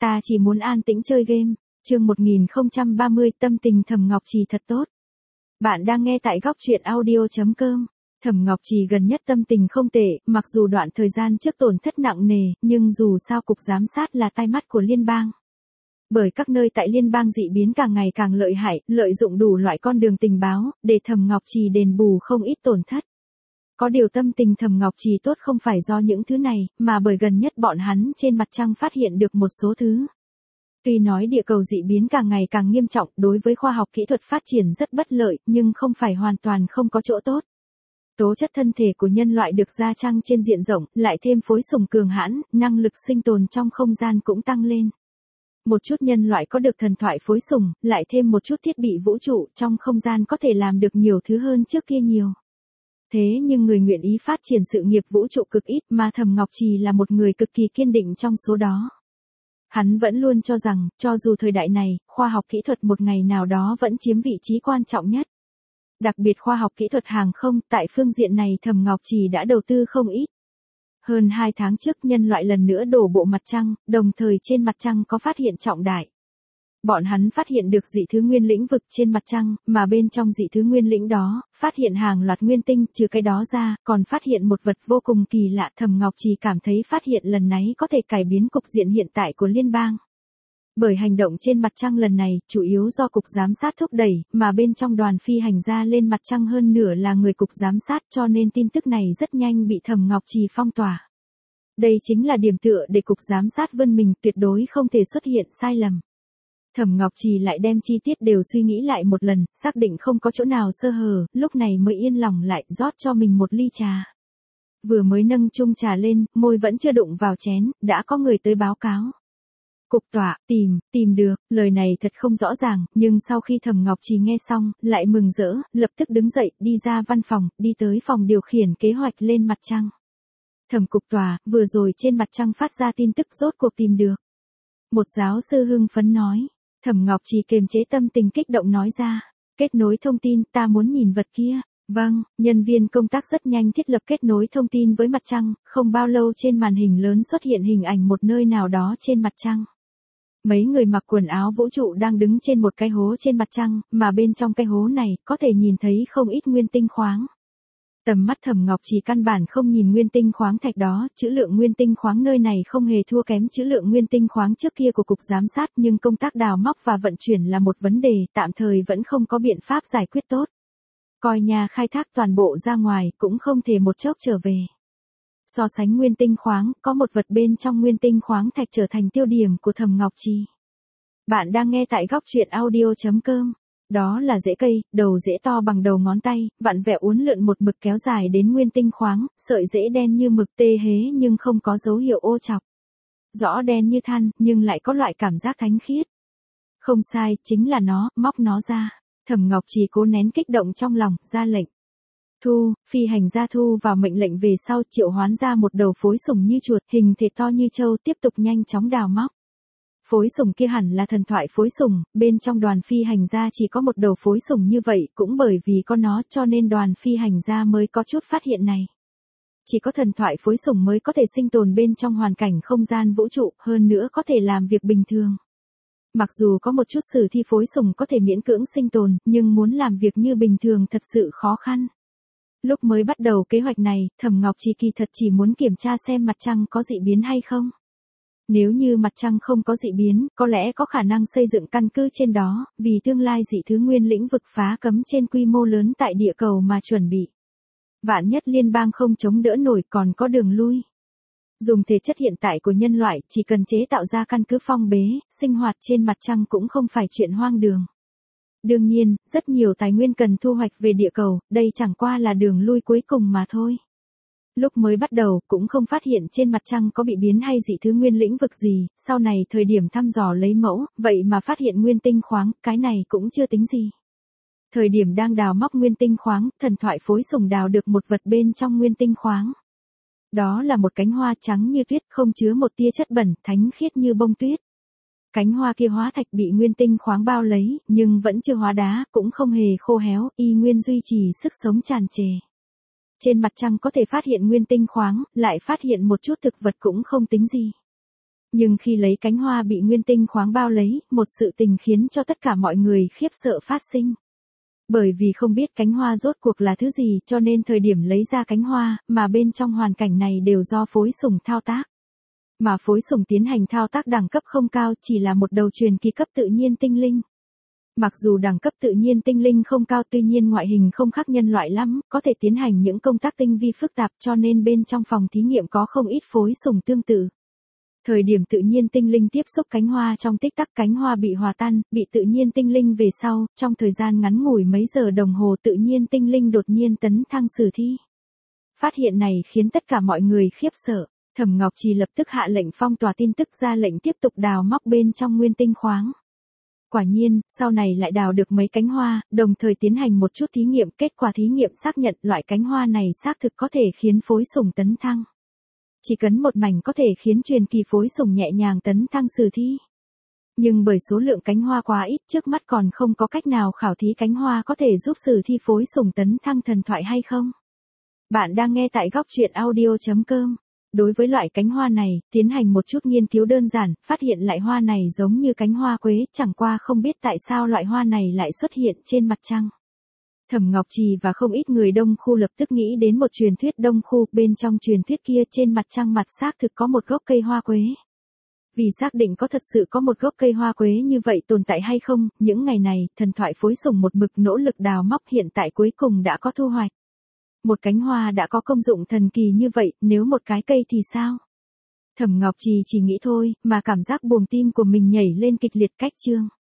ta chỉ muốn an tĩnh chơi game. Chương 1030 tâm tình Thẩm Ngọc Trì thật tốt. Bạn đang nghe tại góc truyện audio.com. Thẩm Ngọc Trì gần nhất tâm tình không tệ, mặc dù đoạn thời gian trước tổn thất nặng nề, nhưng dù sao cục giám sát là tai mắt của liên bang. Bởi các nơi tại liên bang dị biến càng ngày càng lợi hại, lợi dụng đủ loại con đường tình báo, để Thẩm Ngọc Trì đền bù không ít tổn thất. Có điều tâm tình Thẩm Ngọc Trì tốt không phải do những thứ này, mà bởi gần nhất bọn hắn trên mặt trăng phát hiện được một số thứ. Tuy nói địa cầu dị biến càng ngày càng nghiêm trọng, đối với khoa học kỹ thuật phát triển rất bất lợi, nhưng không phải hoàn toàn không có chỗ tốt. Tố chất thân thể của nhân loại được gia tăng trên diện rộng, lại thêm phối sùng cường hãn, năng lực sinh tồn trong không gian cũng tăng lên. Một chút nhân loại có được thần thoại phối sùng, lại thêm một chút thiết bị vũ trụ trong không gian có thể làm được nhiều thứ hơn trước kia nhiều. Thế nhưng người nguyện ý phát triển sự nghiệp vũ trụ cực ít, mà Thẩm Ngọc Trì là một người cực kỳ kiên định trong số đó. Hắn vẫn luôn cho rằng, cho dù thời đại này, khoa học kỹ thuật một ngày nào đó vẫn chiếm vị trí quan trọng nhất. Đặc biệt khoa học kỹ thuật hàng không, tại phương diện này Thẩm Ngọc Trì đã đầu tư không ít. Hơn 2 tháng trước nhân loại lần nữa đổ bộ mặt trăng, đồng thời trên mặt trăng có phát hiện trọng đại. Bọn hắn phát hiện được dị thứ nguyên lĩnh vực trên mặt trăng, mà bên trong dị thứ nguyên lĩnh đó, phát hiện hàng loạt nguyên tinh, trừ cái đó ra, còn phát hiện một vật vô cùng kỳ lạ. Thẩm Ngọc Trì cảm thấy phát hiện lần này có thể cải biến cục diện hiện tại của liên bang. Bởi hành động trên mặt trăng lần này, chủ yếu do cục giám sát thúc đẩy, mà bên trong đoàn phi hành gia lên mặt trăng hơn nửa là người cục giám sát, cho nên tin tức này rất nhanh bị Thẩm Ngọc Trì phong tỏa. Đây chính là điểm tựa để cục giám sát vươn mình, tuyệt đối không thể xuất hiện sai lầm. Thẩm Ngọc Trì lại đem chi tiết đều suy nghĩ lại một lần, xác định không có chỗ nào sơ hở, lúc này mới yên lòng lại, rót cho mình một ly trà. Vừa mới nâng chung trà lên, môi vẫn chưa đụng vào chén, đã có người tới báo cáo. Cục tọa, tìm được, lời này thật không rõ ràng, nhưng sau khi Thẩm Ngọc Trì nghe xong, lại mừng rỡ, lập tức đứng dậy, đi ra văn phòng, đi tới phòng điều khiển kế hoạch lên mặt trăng. Thẩm cục tòa, vừa rồi trên mặt trăng phát ra tin tức rốt cuộc tìm được. Một giáo sư hưng phấn nói. Thẩm Ngọc Trì kiềm chế tâm tình kích động nói ra. Kết nối thông tin, ta muốn nhìn vật kia. Vâng, nhân viên công tác rất nhanh thiết lập kết nối thông tin với mặt trăng, không bao lâu trên màn hình lớn xuất hiện hình ảnh một nơi nào đó trên mặt trăng. Mấy người mặc quần áo vũ trụ đang đứng trên một cái hố trên mặt trăng, mà bên trong cái hố này, có thể nhìn thấy không ít nguyên tinh khoáng. Tầm mắt Thẩm Ngọc Trì căn bản không nhìn nguyên tinh khoáng thạch đó, trữ lượng nguyên tinh khoáng nơi này không hề thua kém trữ lượng nguyên tinh khoáng trước kia của cục giám sát, nhưng công tác đào móc và vận chuyển là một vấn đề, tạm thời vẫn không có biện pháp giải quyết tốt. Coi nhà khai thác toàn bộ ra ngoài, cũng không thể một chốc trở về. So sánh nguyên tinh khoáng, có một vật bên trong nguyên tinh khoáng thạch trở thành tiêu điểm của Thẩm Ngọc Trì. Bạn đang nghe tại góc truyện audio.com. Đó là rễ cây, đầu rễ to bằng đầu ngón tay, vặn vẹo uốn lượn một mực kéo dài đến nguyên tinh khoáng, sợi rễ đen như mực tê hế nhưng không có dấu hiệu ô chọc. Rõ đen như than, nhưng lại có loại cảm giác thánh khiết. Không sai, chính là nó, móc nó ra. Thẩm Ngọc Trì cố nén kích động trong lòng, ra lệnh. Phi hành gia thu vào mệnh lệnh về sau triệu hoán ra một đầu phối sùng như chuột, hình thể to như trâu, tiếp tục nhanh chóng đào móc. Phối sùng kia hẳn là thần thoại phối sùng, bên trong đoàn phi hành gia chỉ có một đầu phối sùng như vậy, cũng bởi vì có nó cho nên đoàn phi hành gia mới có chút phát hiện này. Chỉ có thần thoại phối sùng mới có thể sinh tồn bên trong hoàn cảnh không gian vũ trụ, hơn nữa có thể làm việc bình thường. Mặc dù có một chút sử thi phối sùng có thể miễn cưỡng sinh tồn, nhưng muốn làm việc như bình thường thật sự khó khăn. Lúc mới bắt đầu kế hoạch này, Thẩm Ngọc Trì kỳ thật chỉ muốn kiểm tra xem mặt trăng có dị biến hay không. Nếu như mặt trăng không có dị biến, có lẽ có khả năng xây dựng căn cứ trên đó, vì tương lai dị thứ nguyên lĩnh vực phá cấm trên quy mô lớn tại địa cầu mà chuẩn bị. Vạn nhất liên bang không chống đỡ nổi còn có đường lui. Dùng thể chất hiện tại của nhân loại, chỉ cần chế tạo ra căn cứ phong bế, sinh hoạt trên mặt trăng cũng không phải chuyện hoang đường. Đương nhiên, rất nhiều tài nguyên cần thu hoạch về địa cầu, đây chẳng qua là đường lui cuối cùng mà thôi. Lúc mới bắt đầu, cũng không phát hiện trên mặt trăng có bị biến hay dị thứ nguyên lĩnh vực gì, sau này thời điểm thăm dò lấy mẫu, vậy mà phát hiện nguyên tinh khoáng, cái này cũng chưa tính gì. Thời điểm đang đào móc nguyên tinh khoáng, thần thoại phối sùng đào được một vật bên trong nguyên tinh khoáng. Đó là một cánh hoa trắng như tuyết, không chứa một tia chất bẩn, thánh khiết như bông tuyết. Cánh hoa kia hóa thạch bị nguyên tinh khoáng bao lấy, nhưng vẫn chưa hóa đá, cũng không hề khô héo, y nguyên duy trì sức sống tràn trề. Trên mặt trăng có thể phát hiện nguyên tinh khoáng, lại phát hiện một chút thực vật cũng không tính gì. Nhưng khi lấy cánh hoa bị nguyên tinh khoáng bao lấy, một sự tình khiến cho tất cả mọi người khiếp sợ phát sinh. Bởi vì không biết cánh hoa rốt cuộc là thứ gì cho nên thời điểm lấy ra cánh hoa, mà bên trong hoàn cảnh này đều do phối sủng thao tác. Mà phối sủng tiến hành thao tác đẳng cấp không cao, chỉ là một đầu truyền kỳ cấp tự nhiên tinh linh. Mặc dù đẳng cấp tự nhiên tinh linh không cao tuy nhiên ngoại hình không khác nhân loại lắm, có thể tiến hành những công tác tinh vi phức tạp cho nên bên trong phòng thí nghiệm có không ít phối sủng tương tự. Thời điểm tự nhiên tinh linh tiếp xúc cánh hoa trong tích tắc cánh hoa bị hòa tan, bị tự nhiên tinh linh về sau, trong thời gian ngắn ngủi mấy giờ đồng hồ tự nhiên tinh linh đột nhiên tấn thăng sử thi. Phát hiện này khiến tất cả mọi người khiếp sợ, Thẩm Ngọc Trì lập tức hạ lệnh phong tỏa tin tức ra lệnh tiếp tục đào móc bên trong nguyên tinh khoáng. Quả nhiên, sau này lại đào được mấy cánh hoa, đồng thời tiến hành một chút thí nghiệm, kết quả thí nghiệm xác nhận loại cánh hoa này xác thực có thể khiến phối sủng tấn thăng. Chỉ cần một mảnh có thể khiến truyền kỳ phối sủng nhẹ nhàng tấn thăng sử thi. Nhưng bởi số lượng cánh hoa quá ít trước mắt còn không có cách nào khảo thí cánh hoa có thể giúp sử thi phối sủng tấn thăng thần thoại hay không. Bạn đang nghe tại góc truyện audio.com. Đối với loại cánh hoa này, tiến hành một chút nghiên cứu đơn giản, phát hiện loại hoa này giống như cánh hoa quế, chẳng qua không biết tại sao loại hoa này lại xuất hiện trên mặt trăng. Thẩm Ngọc Trì và không ít người Đông Khu lập tức nghĩ đến một truyền thuyết Đông Khu, bên trong truyền thuyết kia trên mặt trăng mặt xác thực có một gốc cây hoa quế. Vì xác định có thật sự có một gốc cây hoa quế như vậy tồn tại hay không, những ngày này, thần thoại phối sủng một mực nỗ lực đào móc hiện tại cuối cùng đã có thu hoạch. Một cánh hoa đã có công dụng thần kỳ như vậy, nếu một cái cây thì sao? Thẩm Ngọc Trì chỉ nghĩ thôi, mà cảm giác buồng tim của mình nhảy lên kịch liệt cách chương.